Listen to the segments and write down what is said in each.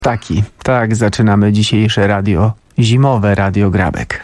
Tak zaczynamy dzisiejsze zimowe Radio Grabek.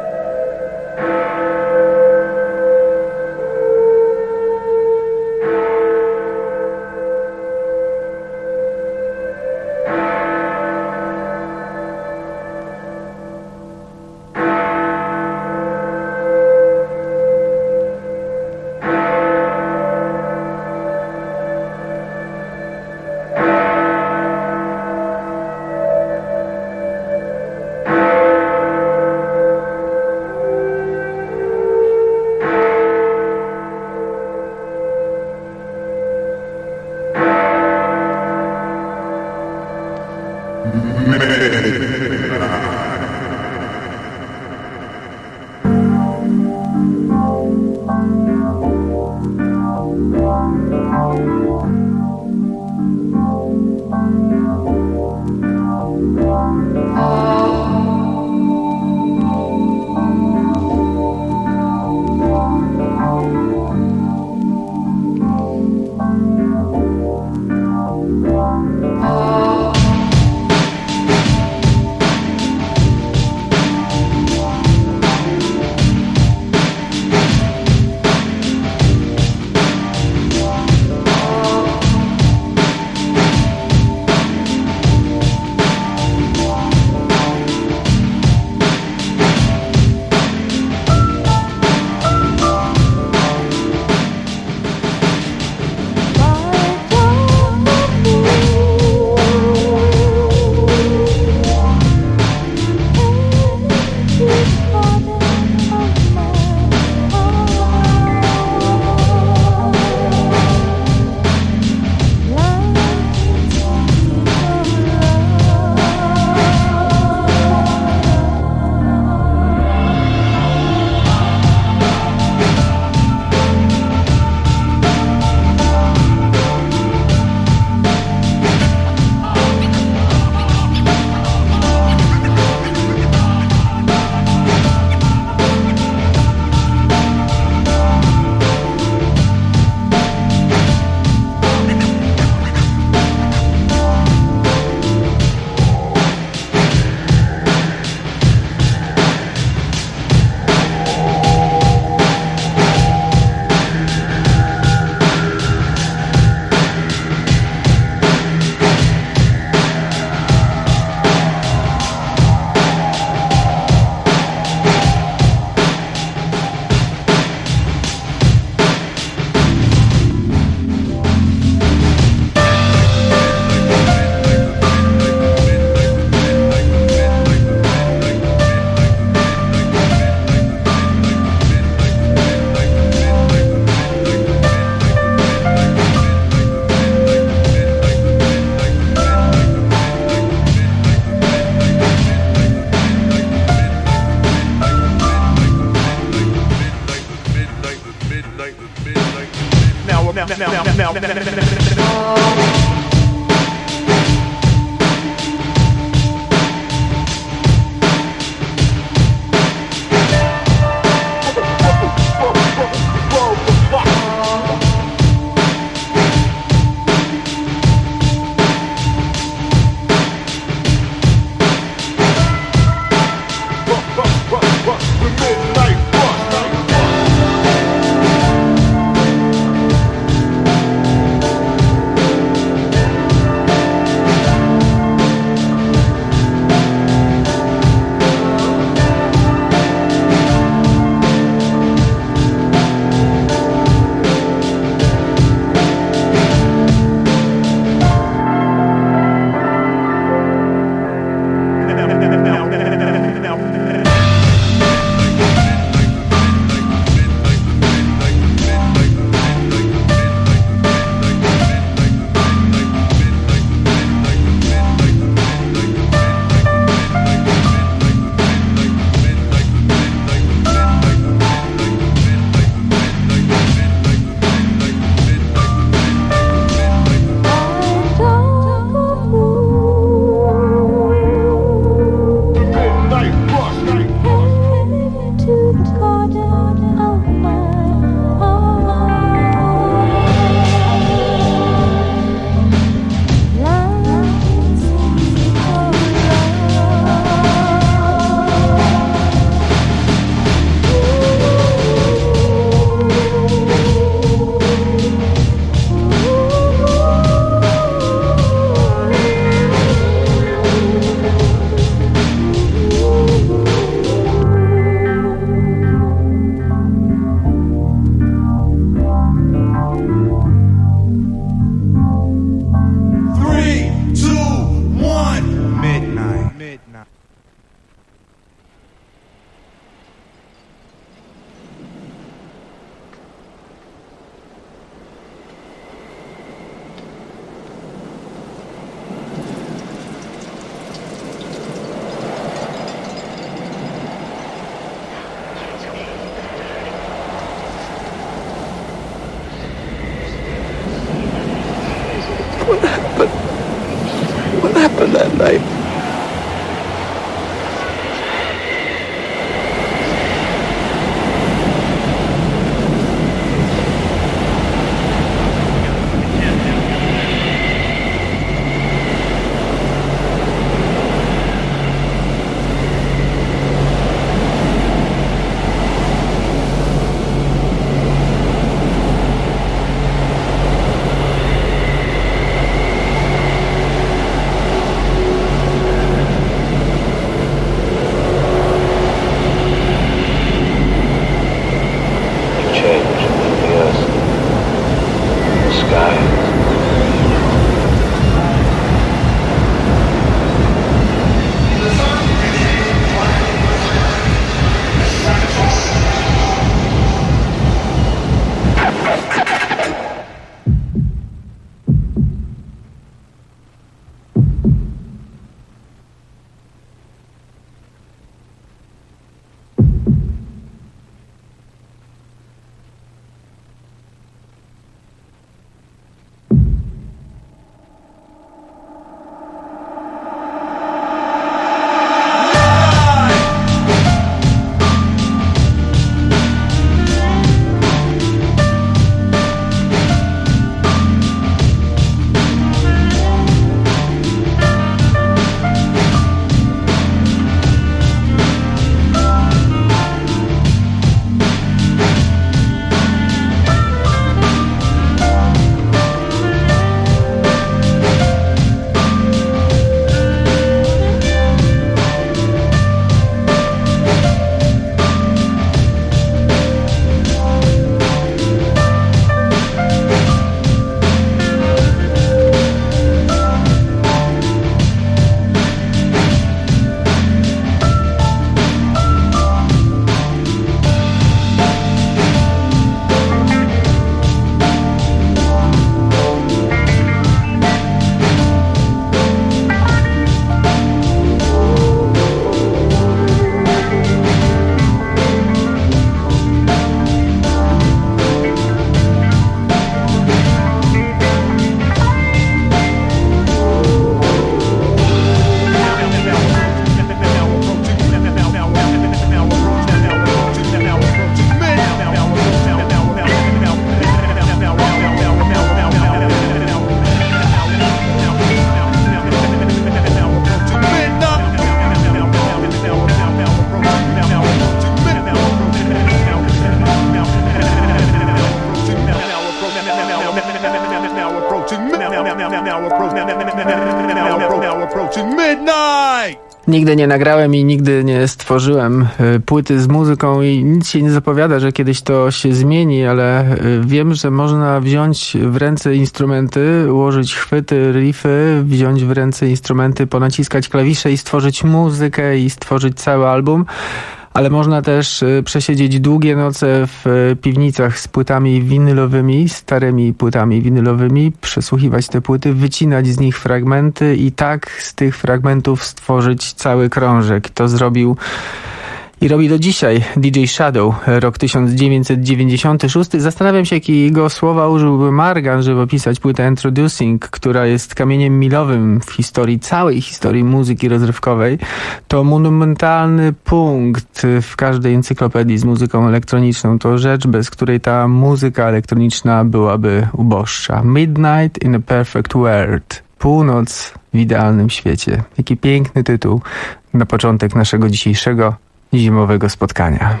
approaching midnight. Nigdy nie nagrałem i nigdy nie stworzyłem płyty z muzyką i nic się nie zapowiada, że kiedyś to się zmieni, ale wiem, że można wziąć w ręce instrumenty, ułożyć chwyty, riffy, wziąć w ręce instrumenty, ponaciskać klawisze i stworzyć muzykę i stworzyć cały album. Ale można też przesiedzieć długie noce w piwnicach z płytami winylowymi, starymi płytami winylowymi, przesłuchiwać te płyty, wycinać z nich fragmenty i tak z tych fragmentów stworzyć cały krążek. To zrobił i robi do dzisiaj DJ Shadow, rok 1996. Zastanawiam się, jakiego słowa użyłby Margan, żeby opisać płytę Introducing, która jest kamieniem milowym w historii, całej historii muzyki rozrywkowej. To monumentalny punkt w każdej encyklopedii z muzyką elektroniczną. To rzecz, bez której ta muzyka elektroniczna byłaby uboższa. Midnight in a Perfect World. Północ w idealnym świecie. Jaki piękny tytuł na początek naszego dzisiejszego zimowego spotkania.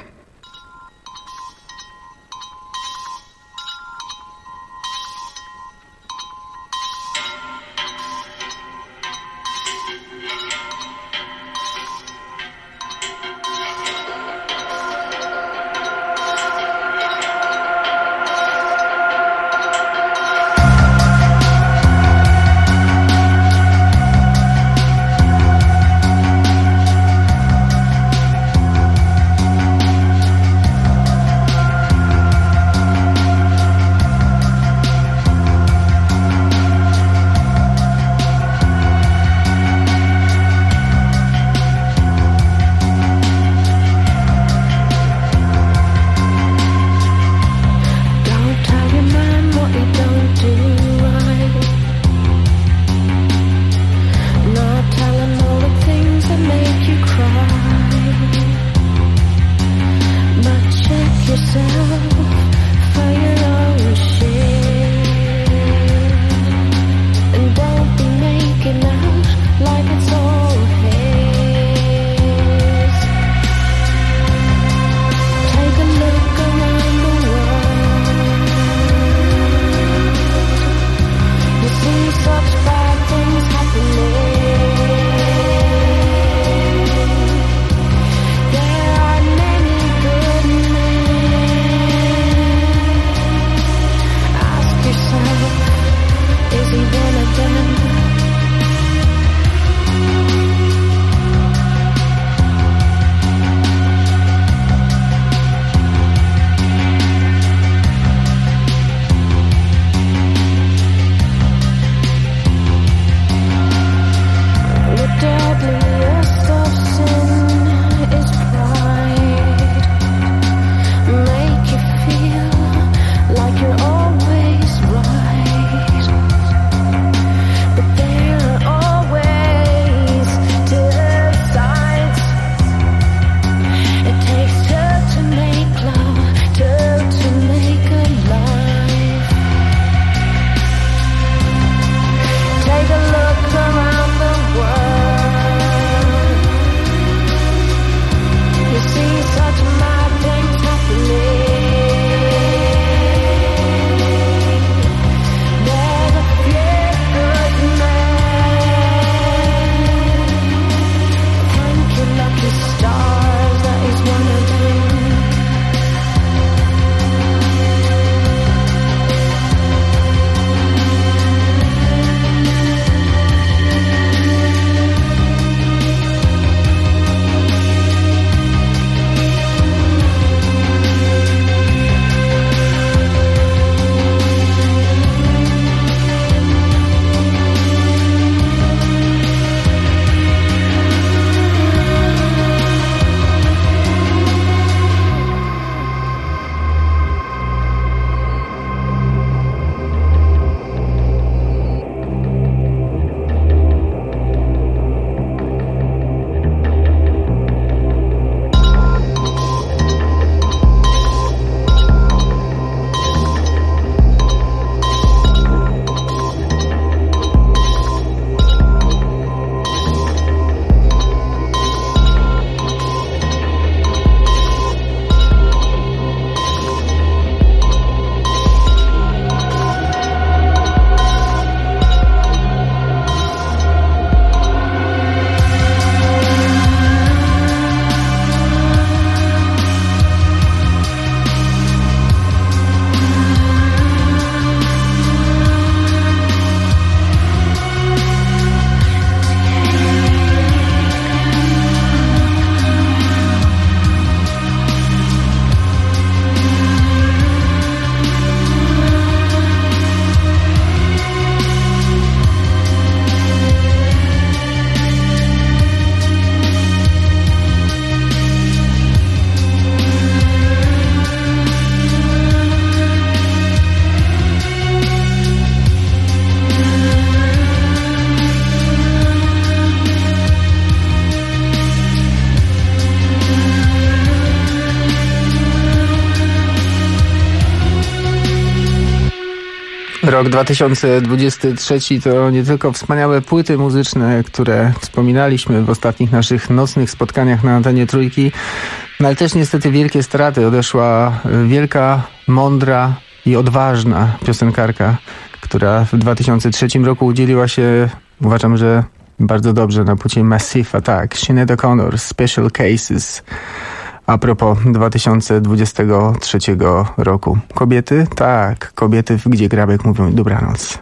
Rok 2023 to nie tylko wspaniałe płyty muzyczne, które wspominaliśmy w ostatnich naszych nocnych spotkaniach na antenie Trójki, no ale też niestety wielkie straty. Odeszła wielka, mądra i odważna piosenkarka, która w 2003 roku udzieliła się, uważam, że bardzo dobrze, na płycie Massive Attack, Sinead O'Connor, Special Cases. A propos 2023 roku. Kobiety? Tak, kobiety w Gdzie Grabek mówią dobranoc.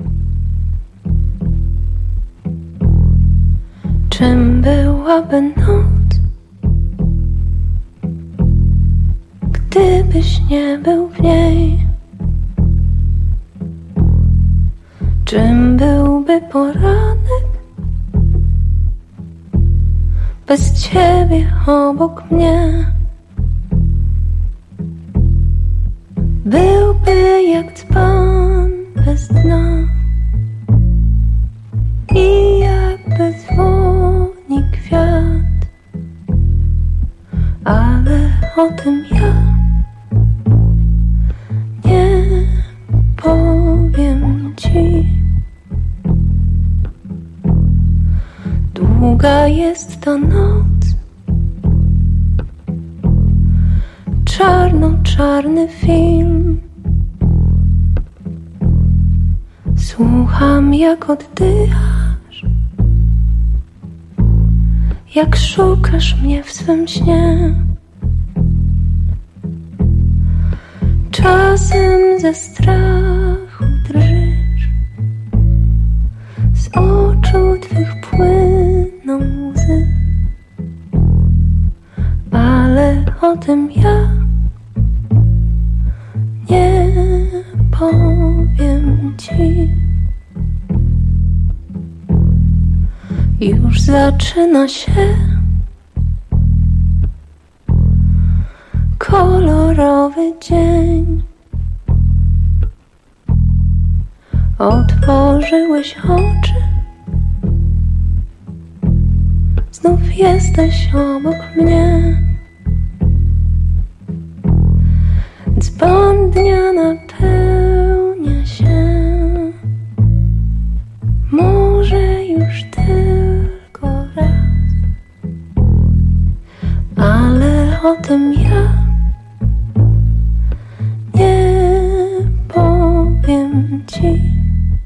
Czym byłaby noc, gdybyś nie był w niej? Czym byłby poranek bez ciebie obok mnie? Byłby jak dzban bez dna i jakby dzwoni kwiat, ale o tym ja nie powiem ci. Długa jest ta noc, czarno-czarny film. Słucham, jak oddychasz, jak szukasz mnie w swym śnie. Czasem ze strachu drżysz, z oczu twych płyną łzy, ale o tym ja nie powiem ci. Już zaczyna się kolorowy dzień. Otworzyłeś oczy, znów jesteś obok mnie. Dzban dnia napełnia się, może już tylko raz, ale o tym ja nie powiem ci.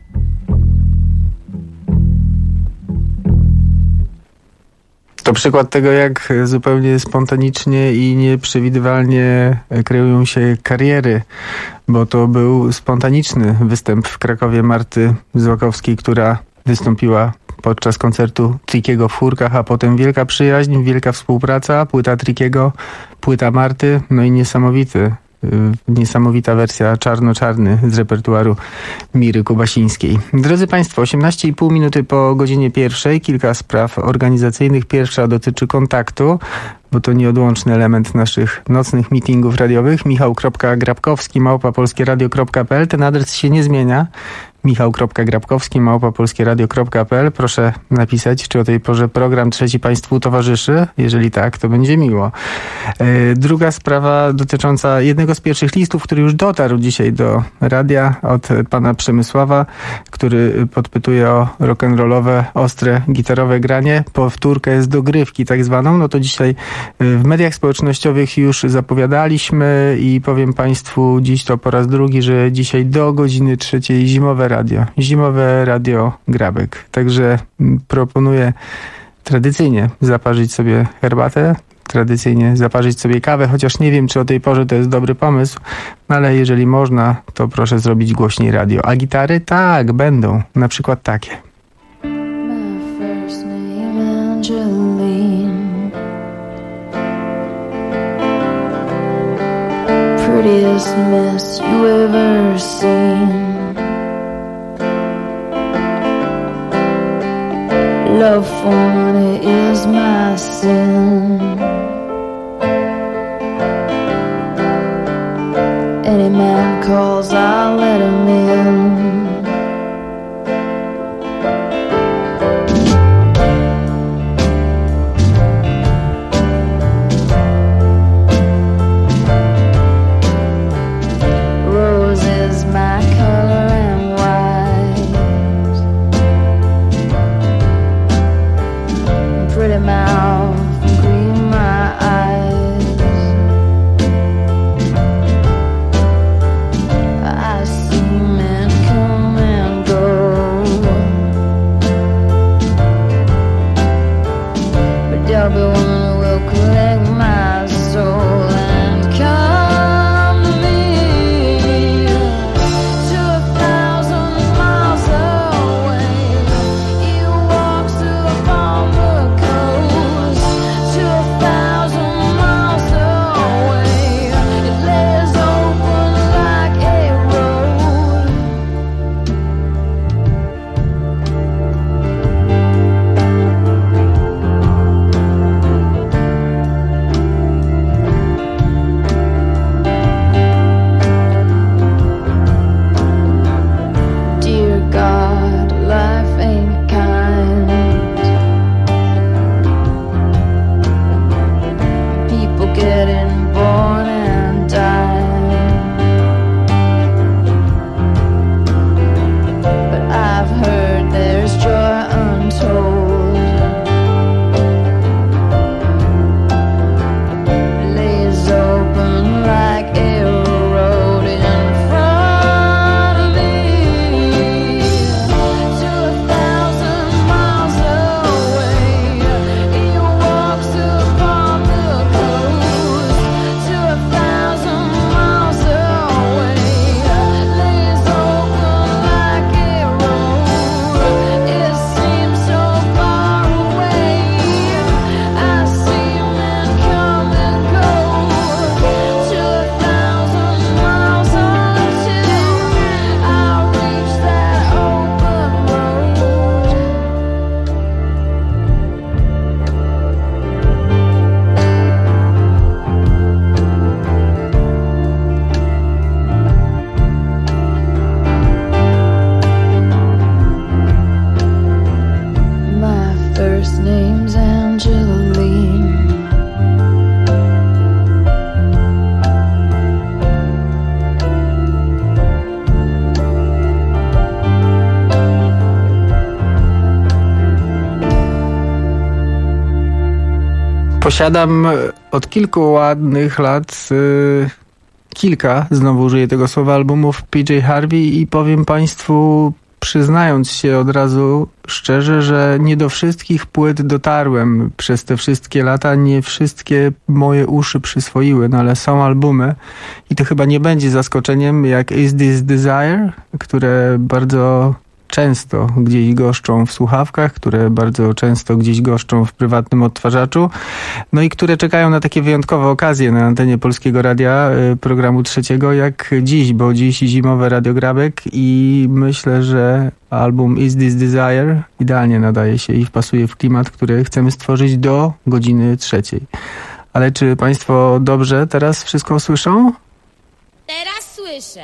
To przykład tego, jak zupełnie spontanicznie i nieprzewidywalnie kreują się kariery, bo to był spontaniczny występ w Krakowie Marty Złokowskiej, która wystąpiła podczas koncertu Trickiego w Chórkach, a potem wielka przyjaźń, wielka współpraca, płyta Trickiego, płyta Marty, no i niesamowita wersja czarno-czarny z repertuaru Miry Kubasińskiej. Drodzy Państwo, 18,5 minuty po godzinie 1. Kilka spraw organizacyjnych. Pierwsza dotyczy kontaktu, bo to nieodłączny element naszych nocnych meetingów radiowych. michał.grabkowski@polskieradio.pl. Ten adres się nie zmienia. michał.grabkowski@polskieradio.pl. Proszę napisać, czy o tej porze program Trzeci Państwu towarzyszy. Jeżeli tak, to będzie miło. Druga sprawa dotycząca jednego z pierwszych listów, który już dotarł dzisiaj do radia od pana Przemysława, który podpytuje o rock'n'rollowe, ostre, gitarowe granie. Powtórkę z dogrywki tak zwaną. No to dzisiaj w mediach społecznościowych już zapowiadaliśmy i powiem Państwu dziś to po raz drugi, że dzisiaj do godziny 3 Zimowe radio Grabek. Także proponuję tradycyjnie zaparzyć sobie herbatę, tradycyjnie zaparzyć sobie kawę, chociaż nie wiem, czy o tej porze to jest dobry pomysł, ale jeżeli można, to proszę zrobić głośniej radio. A gitary? Tak, będą. Na przykład takie. My first name Angeline, prettiest mess you ever seen. Love for money is my sin. Any man calls, I'll let him in. Rose is my color and white. Posiadam od kilku ładnych lat kilka, znowu użyję tego słowa, albumów PJ Harvey i powiem Państwu, przyznając się od razu szczerze, że nie do wszystkich płyt dotarłem przez te wszystkie lata, nie wszystkie moje uszy przyswoiły, no ale są albumy i to chyba nie będzie zaskoczeniem jak Is This Desire, które bardzo często gdzieś goszczą w słuchawkach, które bardzo często gdzieś goszczą w prywatnym odtwarzaczu, no i które czekają na takie wyjątkowe okazje na antenie Polskiego Radia, programu trzeciego, jak dziś, bo dziś zimowe Radio Grabek i myślę, że album Is This Desire idealnie nadaje się i wpasuje w klimat, który chcemy stworzyć do godziny 3. Ale czy Państwo dobrze teraz wszystko słyszą? Teraz słyszę.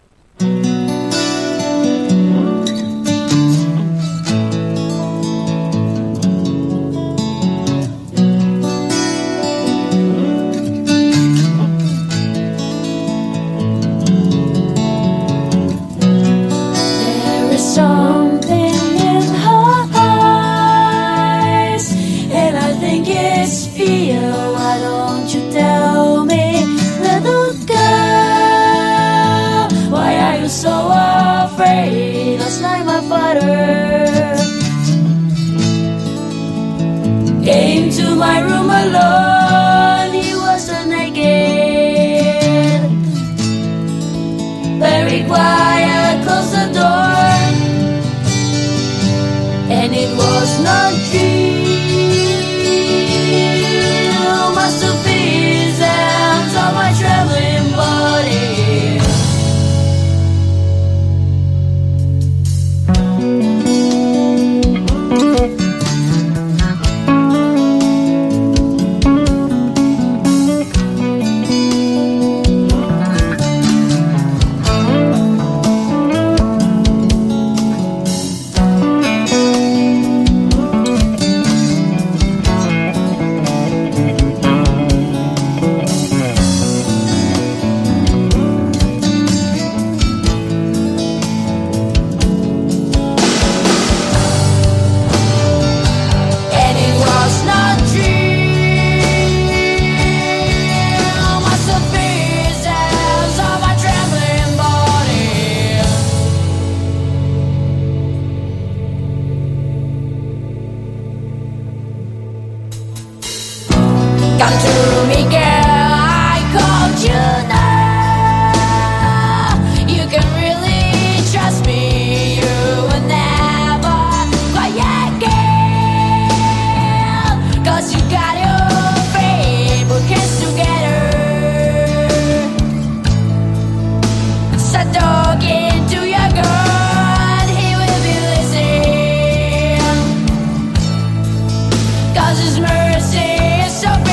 Came to my room alone, he was naked. Very quiet, closed the door, and it was not real. Must have been his hands on my trembling body. Come to me, girl, I called you now. You can really trust me, you will never quiet, girl. Cause you got your favorite kids together. So talking to your girl, he will be listening. Cause his mercy is so big.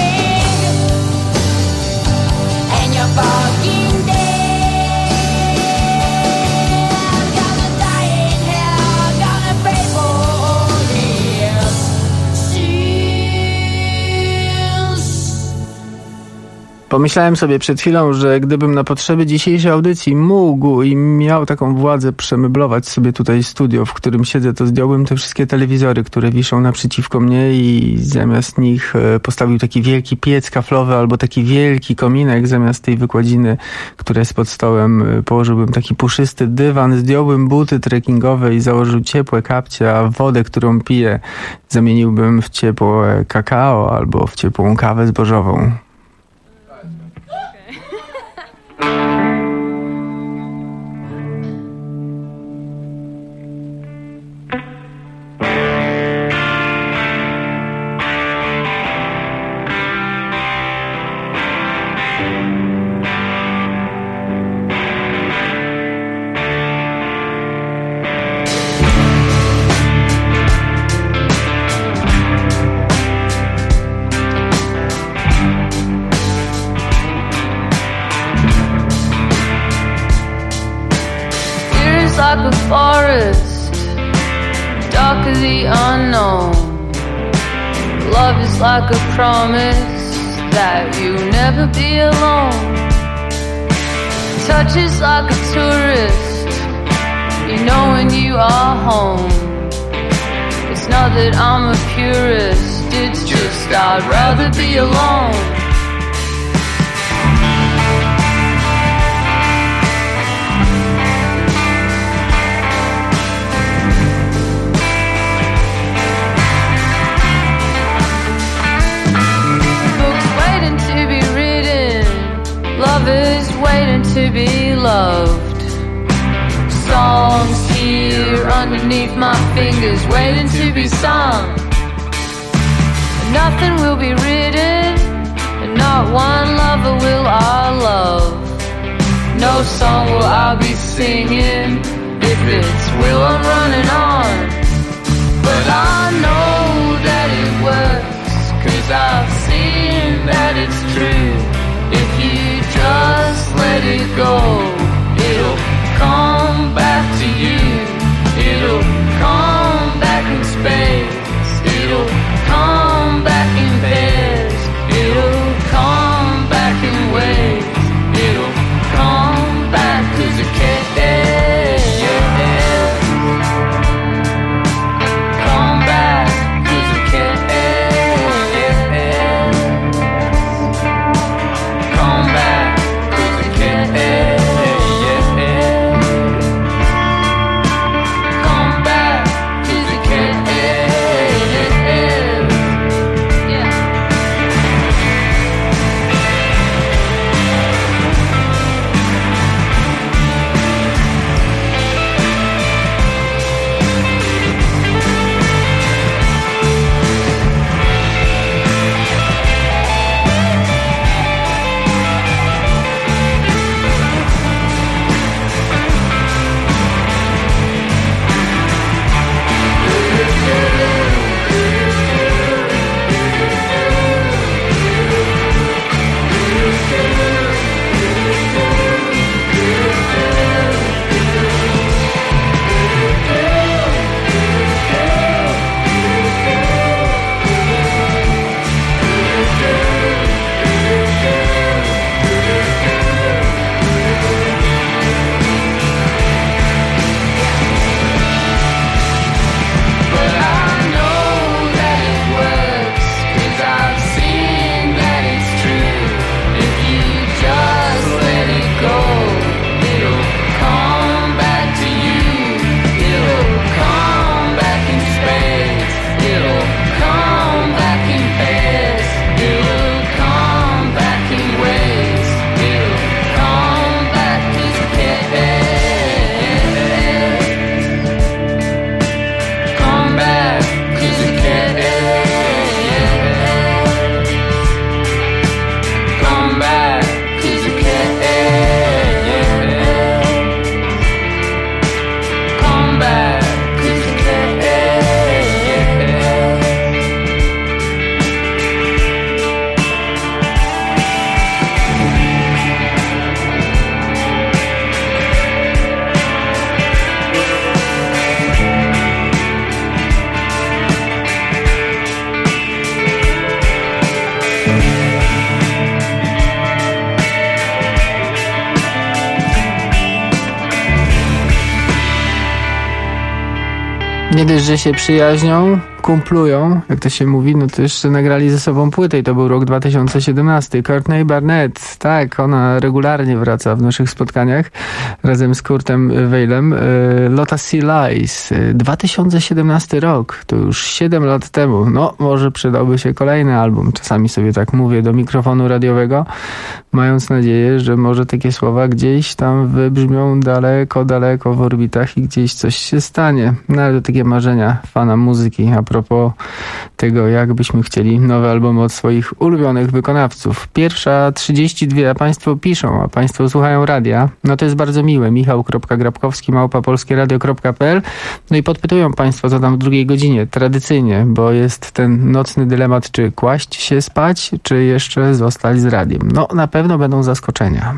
Fucking dead, gonna die in hell, gonna pay for all his sins. Pomyślałem sobie przed chwilą, że gdybym na potrzeby dzisiejszej audycji mógł i miał taką władzę przemeblować sobie tutaj studio, w którym siedzę, to zdjąłbym te wszystkie telewizory, które wiszą naprzeciwko mnie i zamiast nich postawił taki wielki piec kaflowy albo taki wielki kominek zamiast tej wykładziny, która jest pod stołem. Położyłbym taki puszysty dywan, zdjąłbym buty trekkingowe i założył ciepłe kapcie, a wodę, którą piję, zamieniłbym w ciepłe kakao albo w ciepłą kawę zbożową. Like a forest, dark as the unknown. Love is like a promise that you'll never be alone. Touch is like a tourist, you know when you are home. It's not that I'm a purist, it's just I'd rather be alone. Books waiting to be written, lovers waiting to be loved. Songs here underneath my fingers waiting to be sung. Nothing will be written, and not one lover will I love. No song will I be singing, if it's will I'm running on. But I know that it works, 'cause I've seen that it's true. If you just let it go, it'll come back to you. It'll come back in space. It'll come back in pairs. It'll come back in waves. It'll come back 'cause it cares. Come back 'cause it cares. Come back 'cause it cares. Nie dość, że się przyjaźnią, kumplują, jak to się mówi, no to jeszcze nagrali ze sobą płytę i to był rok 2017. Courtney Barnett, tak, ona regularnie wraca w naszych spotkaniach razem z Kurtem Weilem. Lotta Sea Lies, 2017 rok, to już 7 lat temu. No, może przydałby się kolejny album. Czasami sobie tak mówię do mikrofonu radiowego, mając nadzieję, że może takie słowa gdzieś tam wybrzmią daleko, daleko w orbitach i gdzieś coś się stanie. No ale to takie marzenia fana muzyki a propos tego, jak byśmy chcieli nowe albumy od swoich ulubionych wykonawców. Pierwsza 32, a państwo piszą, a państwo słuchają radia. No to jest bardzo miłe. michał.grabkowski@polskieradio.pl. No i podpytują państwo, co tam w drugiej godzinie. Tradycyjnie, bo jest ten nocny dylemat, czy kłaść się spać, czy jeszcze zostać z radiem. No na pewno będą zaskoczenia.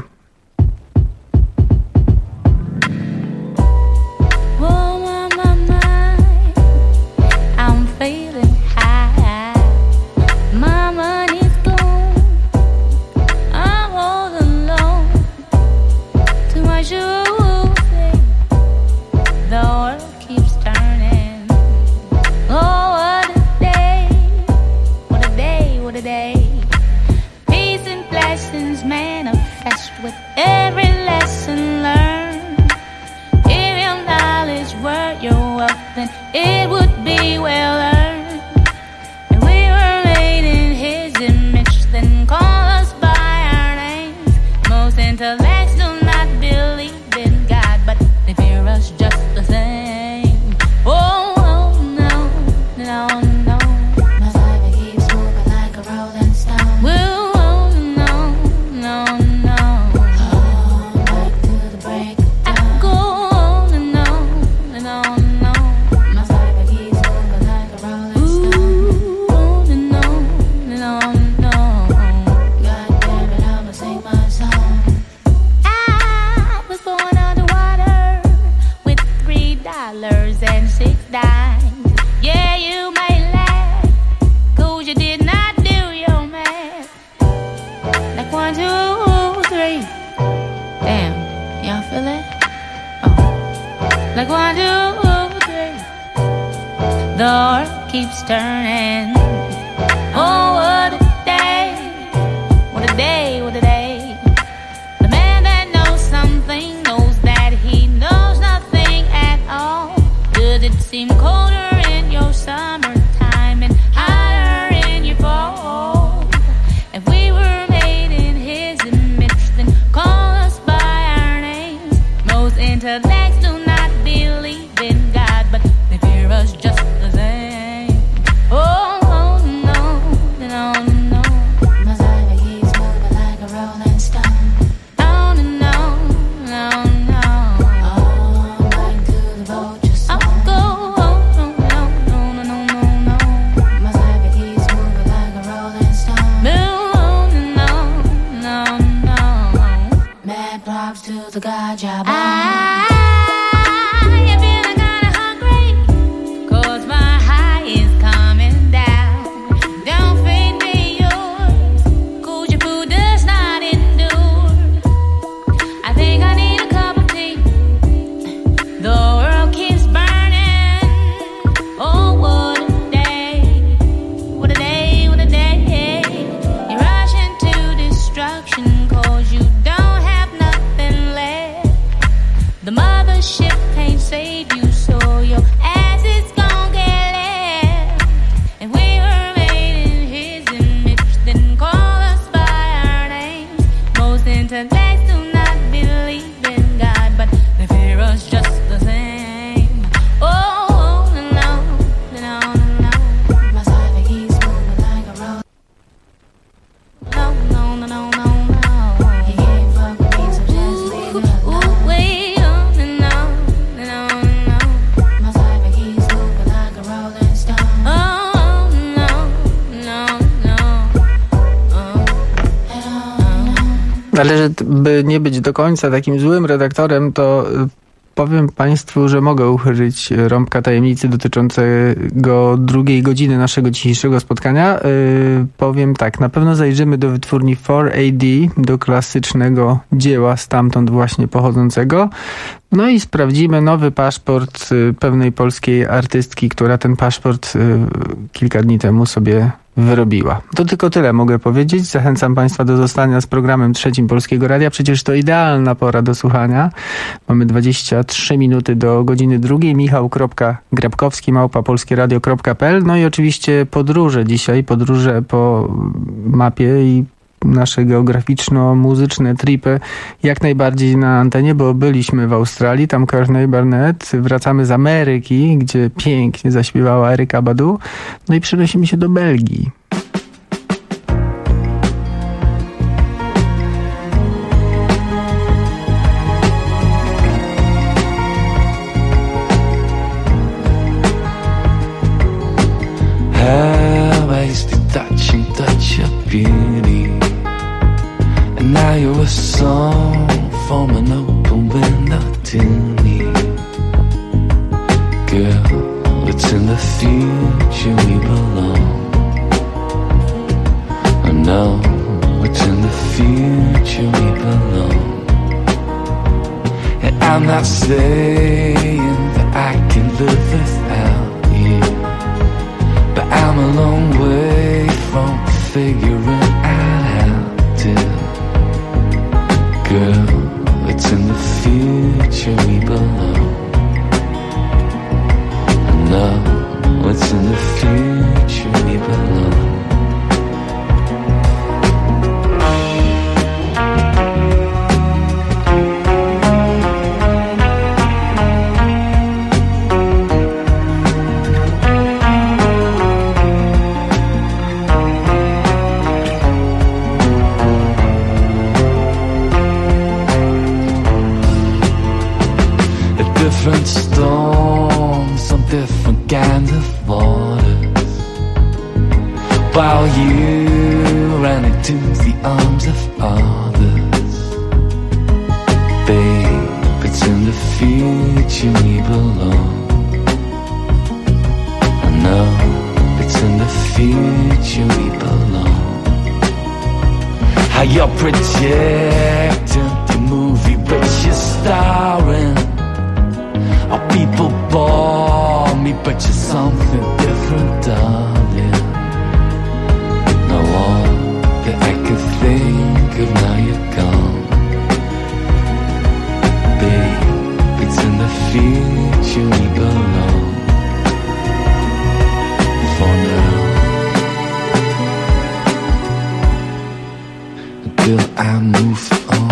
feel it? Oh, like 1, 2, 3. The world keeps turning. Oh, what a day! What a day! What a day! The man that knows something knows that he knows nothing at all. Does it seem colder in your summertime and hotter in your fall? If we were made in his image, then call us by our names. Most intellects do not believe in God, but they fear us just the same. Oh, oh no, no, no. My life keeps moving like a rolling stone. No, no, no, no. All night to the vulture song. I'll go, oh, no, no, no, no, no, no. My life keeps moving like a rolling stone. No, no, no, no. Mad props to the God job. Ale żeby nie być do końca takim złym redaktorem, to powiem Państwu, że mogę uchylić rąbka tajemnicy dotyczącego drugiej godziny naszego dzisiejszego spotkania. Powiem tak, na pewno zajrzymy do wytwórni 4AD, do klasycznego dzieła stamtąd właśnie pochodzącego. No i sprawdzimy nowy paszport pewnej polskiej artystki, która ten paszport kilka dni temu sobie wyrobiła. To tylko tyle mogę powiedzieć. Zachęcam Państwa do zostania z programem Trzecim Polskiego Radia. Przecież to idealna pora do słuchania. Mamy 23 minuty do godziny 2. Michał.Grabkowski@polskieradio.pl. No i oczywiście podróże dzisiaj, podróże po mapie i nasze geograficzno-muzyczne tripy jak najbardziej na antenie, bo byliśmy w Australii, tam Courtney Barnett, wracamy z Ameryki, gdzie pięknie zaśpiewała Erykah Badu, no i przenosimy się do Belgii. And now you're a song from an open window to me. Girl, it's in the future we belong. I know it's in the future we belong. And I'm not saying that I can live without you, but I'm a long way from figuring out how to. Girl, it's in the future we belong. No, it's in the future we belong. Different storms on different kinds of waters, while you ran into the arms of others. Babe, it's in the future we belong. I know it's in the future we belong. How you're projecting the movie, but you're starring. Our people bore me, but you're something different, darling. Now all that I could think of, now you're gone. Babe, it's in the future we belong. For now, until I move on.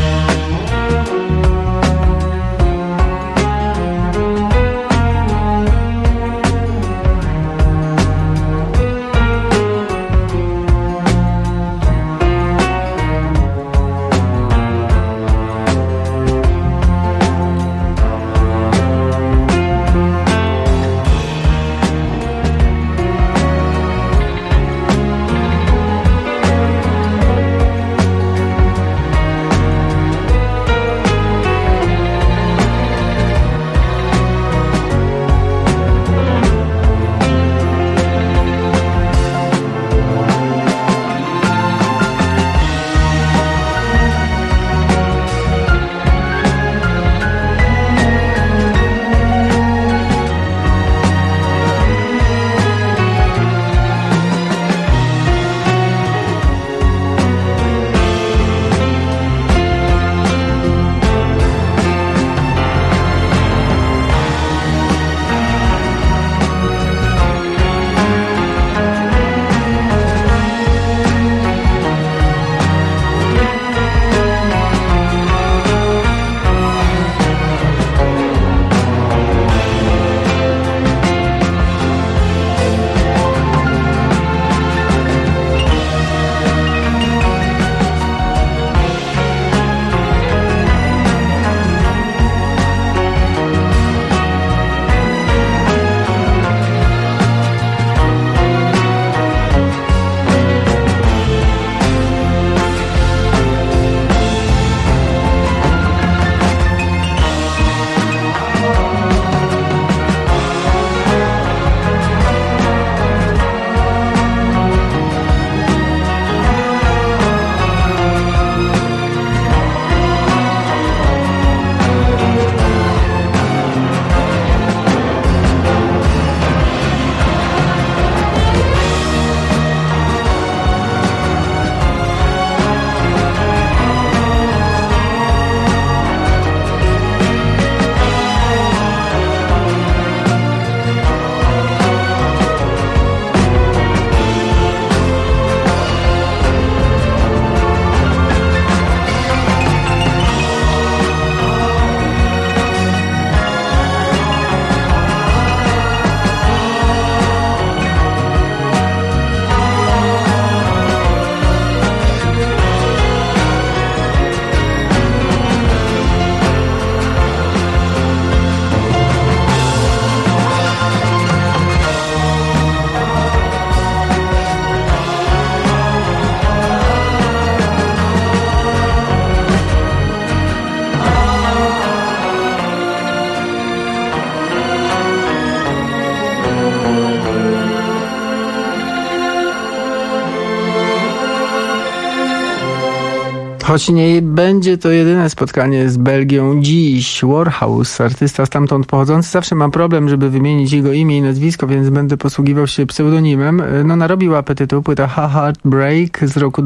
Choć nie będzie to jedyne spotkanie z Belgią dziś. Warhouse, artysta stamtąd pochodzący, zawsze mam problem, żeby wymienić jego imię i nazwisko, więc będę posługiwał się pseudonimem. No, narobił apetytu, płyta Heartbreak z roku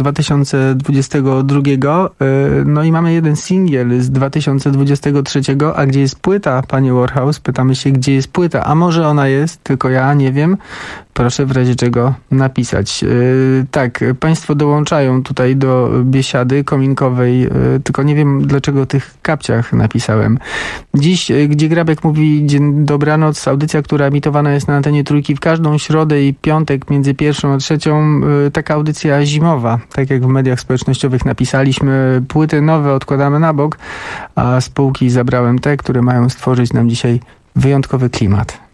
2022. No i mamy jeden singiel z 2023. A gdzie jest płyta, panie Warhouse? Pytamy się, gdzie jest płyta. A może ona jest, tylko ja nie wiem. Proszę w razie czego napisać. Tak, państwo dołączają tutaj do biesiady kominkowej, tylko nie wiem dlaczego o tych kapciach napisałem. Dziś, gdzie Grabek mówi dzień dobranoc, audycja, która emitowana jest na antenie Trójki w każdą środę i piątek między 1 a 3, taka audycja zimowa. Tak jak w mediach społecznościowych napisaliśmy, płyty nowe odkładamy na bok, a z półki zabrałem te, które mają stworzyć nam dzisiaj wyjątkowy klimat.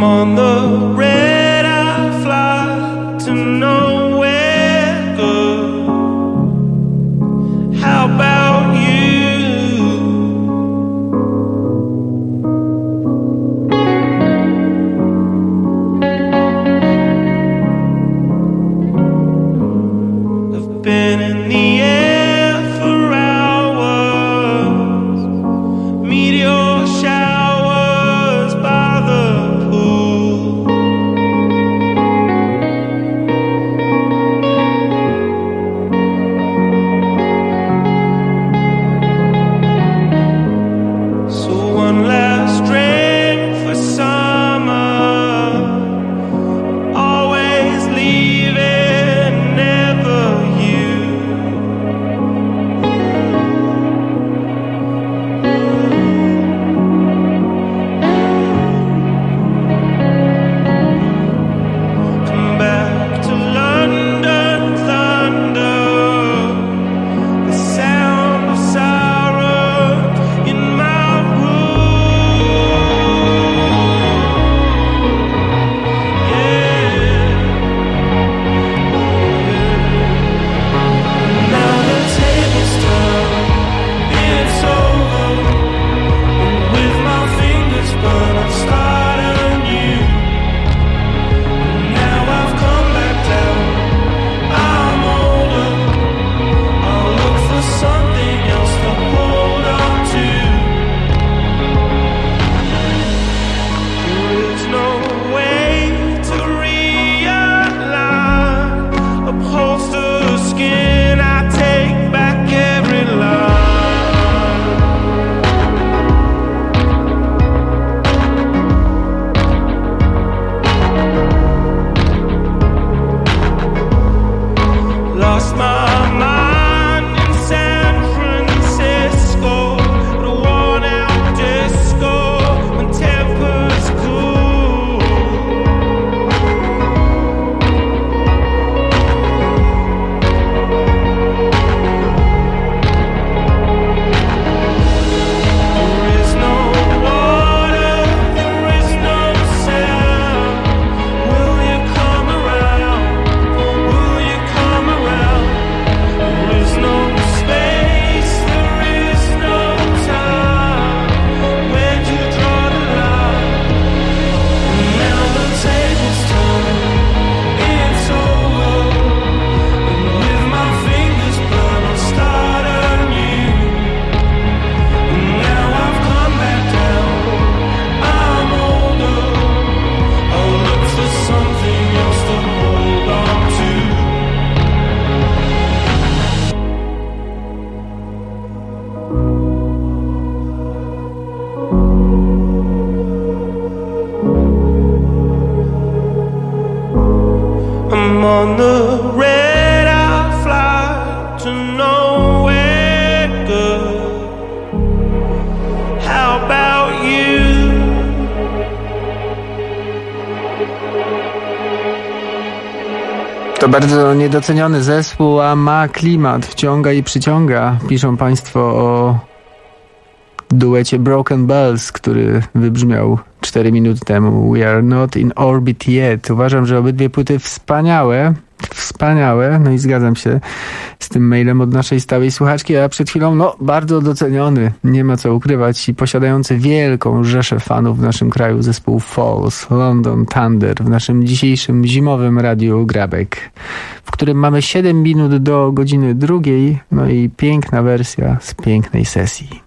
on the red eye fly to nowhere good. How about you? I've been in the air for hours, meteor showers by the pool. So one last drink for summer, always leaving, never you. Come back to London thunder, the sound of siren in my room. Yeah. Now the tables turn, it's over. With my fingers burned, I've started anew. Now I've come back down, I'm older. I'll look for something else to hold on to. There is no way to realign. Upholster skin, I take back every line. Lost my mind in San Francisco, at a worn-out disco when tempers cool. There is no water, there is no sound. Will you come around? Will you come around? There is no space, there is no time. Where'd you draw the line? Now the tables turn, it's over. And with my fingers burned, I'll start anew. And now I've come back down, I'm older. I'll look for something else to hold on to. I'm on the red eye fly to nowhere good. How about you? To bardzo niedoceniony zespół, a ma klimat, wciąga i przyciąga. Piszą państwo o duecie Broken Bells, który wybrzmiał 4 minuty temu. We are not in orbit yet. Uważam, że obydwie płyty wspaniałe, no i zgadzam się z tym mailem od naszej stałej słuchaczki, a przed chwilą, bardzo doceniony, nie ma co ukrywać, i posiadający wielką rzeszę fanów w naszym kraju zespół Falls, London Thunder, w naszym dzisiejszym zimowym radiu Grabek, w którym mamy 7 minut do godziny 2, no i piękna wersja z pięknej sesji.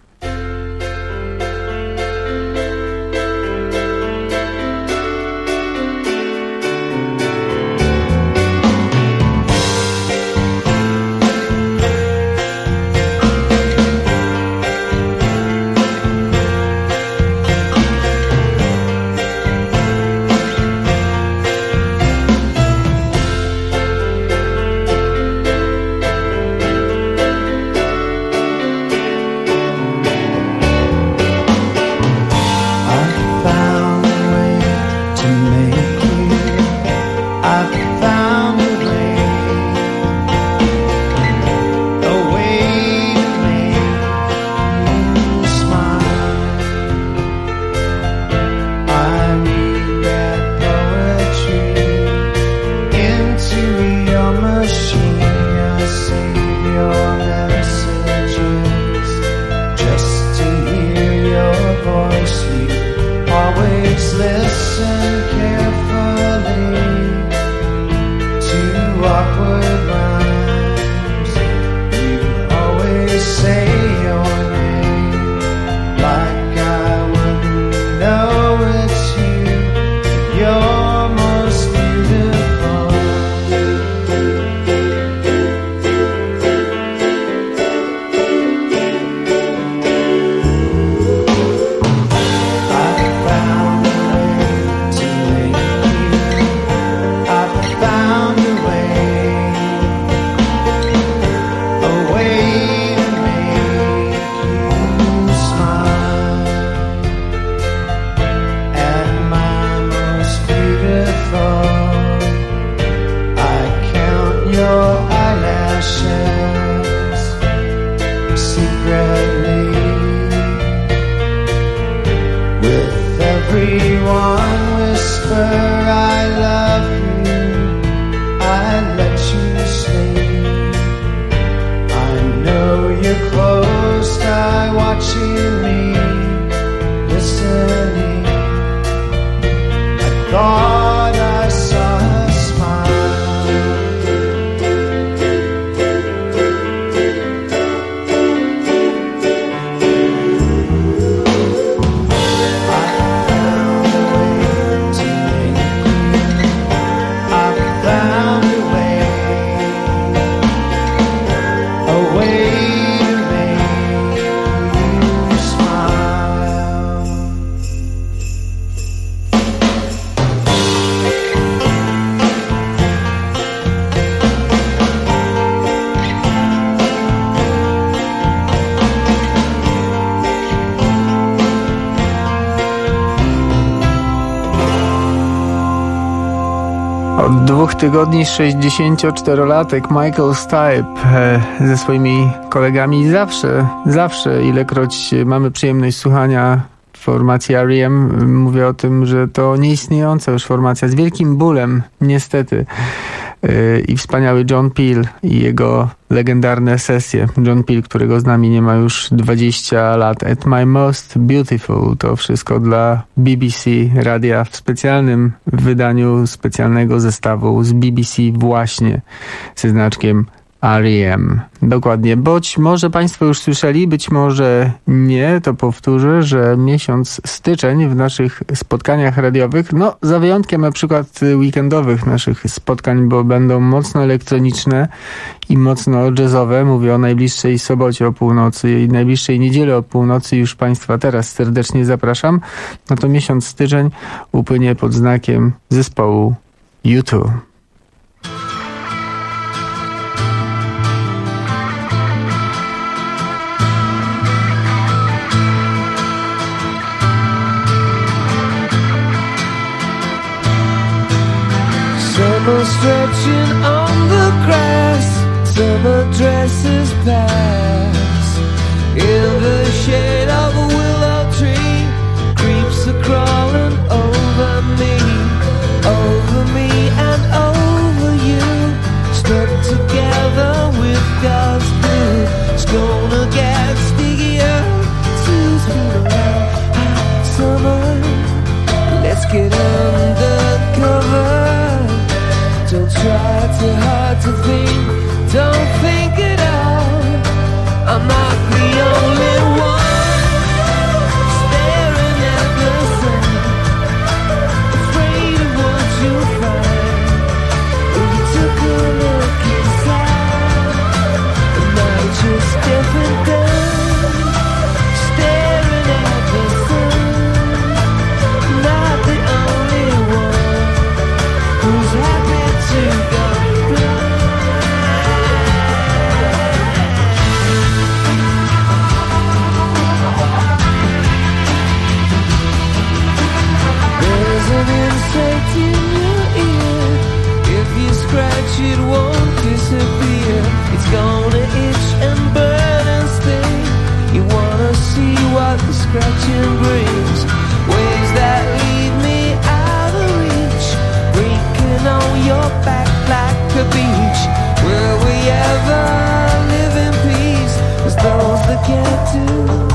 everyone whisper I love you, I let you sleep. I know you're close, I watching me, listening. I thought I saw a smile. Od 2 tygodni 64-latek Michael Stipe ze swoimi kolegami zawsze, ilekroć mamy przyjemność słuchania formacji R.E.M., mówię o tym, że to nieistniejąca już formacja z wielkim bólem, niestety. I wspaniały John Peel i jego legendarne sesje. John Peel, którego z nami nie ma już 20 lat. At My Most Beautiful. To wszystko dla BBC radia w specjalnym wydaniu specjalnego zestawu z BBC właśnie ze znaczkiem R.E.M. Dokładnie. Być może Państwo już słyszeli, być może nie, to powtórzę, że miesiąc styczeń w naszych spotkaniach radiowych, no za wyjątkiem na przykład weekendowych naszych spotkań, bo będą mocno elektroniczne i mocno jazzowe. Mówię o najbliższej sobocie o północy i najbliższej niedzielę o północy. Już Państwa teraz serdecznie zapraszam. No to miesiąc styczeń upłynie pod znakiem zespołu U2. Summer stretching on the grass, summer dresses pass. In the shade of a willow tree, creeps are crawling over me and over you. Stuck together with God's glue, it's gonna get stickier to spin around. Hot summer, let's get undercover. Don't try too hard to think, don't think at all. I'm not the only one staring at the sun, afraid of what you'll find when you took a look inside. And now it's just different done, staring at the sun. Not the only one who's happy to go blind. There's an insect in your ear. If you scratch it won't disappear. It's gonna itch and burn and sting. You wanna see what the scratching brings. Waves that leave me out of reach, breaking on your back like a beach. Will we ever live in peace as those that can't do?